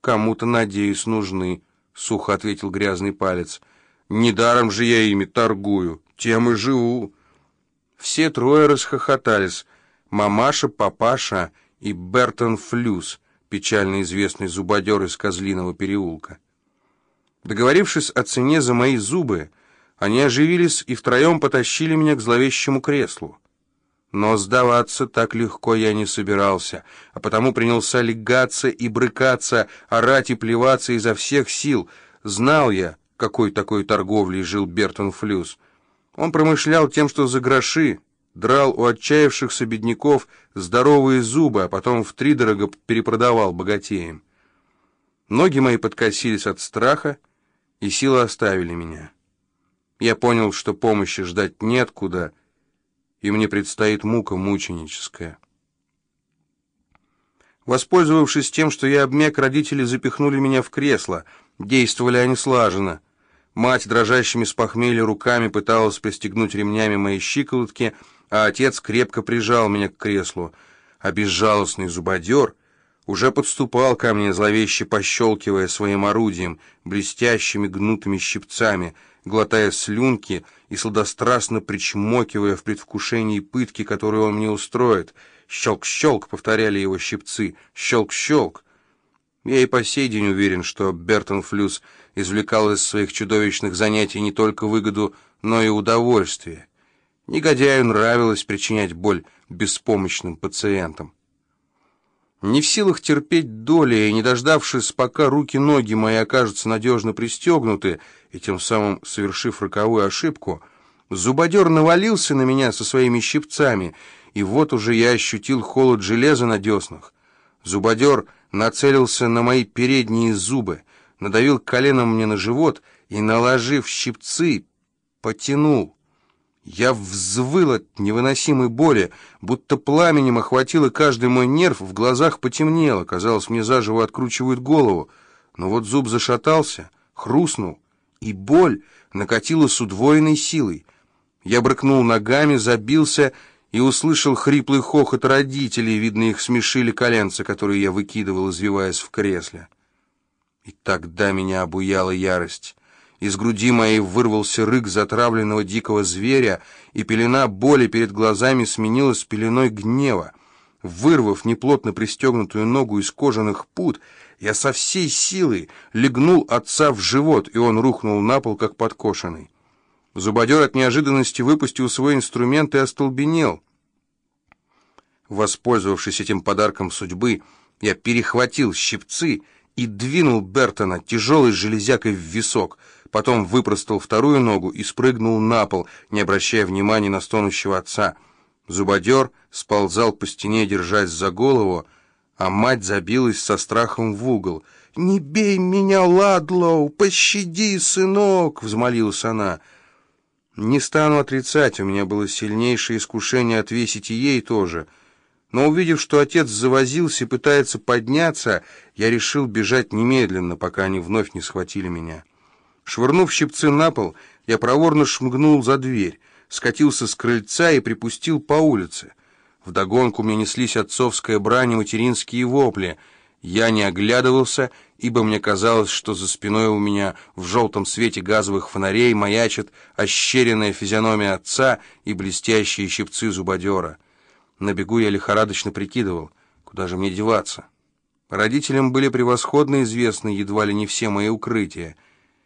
кому-то, надеюсь, нужны», — сухо ответил грязный палец. «Недаром же я ими торгую, тем и живу». Все трое расхохотались. Мамаша, папаша и Бертон Флюс, печально известный зубодер из Козлиного переулка. Договорившись о цене за мои зубы, они оживились и втроем потащили меня к зловещему креслу. Но сдаваться так легко я не собирался, а потому принялся легаться и брыкаться, орать и плеваться изо всех сил. Знал я, какой такой торговлей жил Бертон Флюс. Он промышлял тем, что за гроши драл у отчаявшихся бедняков здоровые зубы, а потом втридорого перепродавал богатеям. Ноги мои подкосились от страха, и силы оставили меня. Я понял, что помощи ждать неоткуда, и мне предстоит мука мученическая. Воспользовавшись тем, что я обмяк, родители запихнули меня в кресло. Действовали они слаженно. Мать дрожащими с похмелья руками пыталась пристегнуть ремнями мои щиколотки, а отец крепко прижал меня к креслу. А безжалостный зубодер уже подступал ко мне, зловеще пощелкивая своим орудием, блестящими гнутыми щипцами, глотая слюнки и сладострастно причмокивая в предвкушении пытки, которую он мне устроит. «Щелк-щелк!» — повторяли его щипцы. «Щелк-щелк!» Я и по сей день уверен, что Бертон Флюс извлекал из своих чудовищных занятий не только выгоду, но и удовольствие. Негодяю нравилось причинять боль беспомощным пациентам. Не в силах терпеть доли и не дождавшись, пока руки-ноги мои окажутся надежно пристегнуты, и тем самым совершив роковую ошибку, зубодер навалился на меня со своими щипцами, и вот уже я ощутил холод железа на деснах. Зубодер нацелился на мои передние зубы, надавил коленом мне на живот и, наложив щипцы, потянул. Я взвыл от невыносимой боли, будто пламенем охватило каждый мой нерв, в глазах потемнело, казалось, мне заживо откручивают голову. Но вот зуб зашатался, хрустнул, и боль накатила с удвоенной силой. Я брыкнул ногами, забился и услышал хриплый хохот родителей, видно, их смешили коленца, которые я выкидывал, извиваясь в кресле. И тогда меня обуяла ярость. Из груди моей вырвался рык затравленного дикого зверя, и пелена боли перед глазами сменилась пеленой гнева. Вырвав неплотно пристегнутую ногу из кожаных пут, я со всей силой легнул отца в живот, и он рухнул на пол, как подкошенный. Зубодер от неожиданности выпустил свой инструмент и остолбенел. Воспользовавшись этим подарком судьбы, я перехватил щипцы и двинул Бертона тяжелой железякой в висок, потом выпростал вторую ногу и спрыгнул на пол, не обращая внимания на стонущего отца. Зубодер сползал по стене, держась за голову, а мать забилась со страхом в угол. «Не бей меня, Ладлоу! Пощади, сынок!» — взмолилась она. Не стану отрицать, у меня было сильнейшее искушение отвесить и ей тоже. Но увидев, что отец завозился и пытается подняться, я решил бежать немедленно, пока они вновь не схватили меня. Швырнув щипцы на пол, я проворно шмыгнул за дверь, скатился с крыльца и припустил по улице. Вдогонку мне неслись отцовская брань и материнские вопли. Я не оглядывался, ибо мне казалось, что за спиной у меня в желтом свете газовых фонарей маячит ощеренная физиономия отца и блестящие щипцы зубодера. На бегу я лихорадочно прикидывал, куда же мне деваться. Родителям были превосходно известны едва ли не все мои укрытия.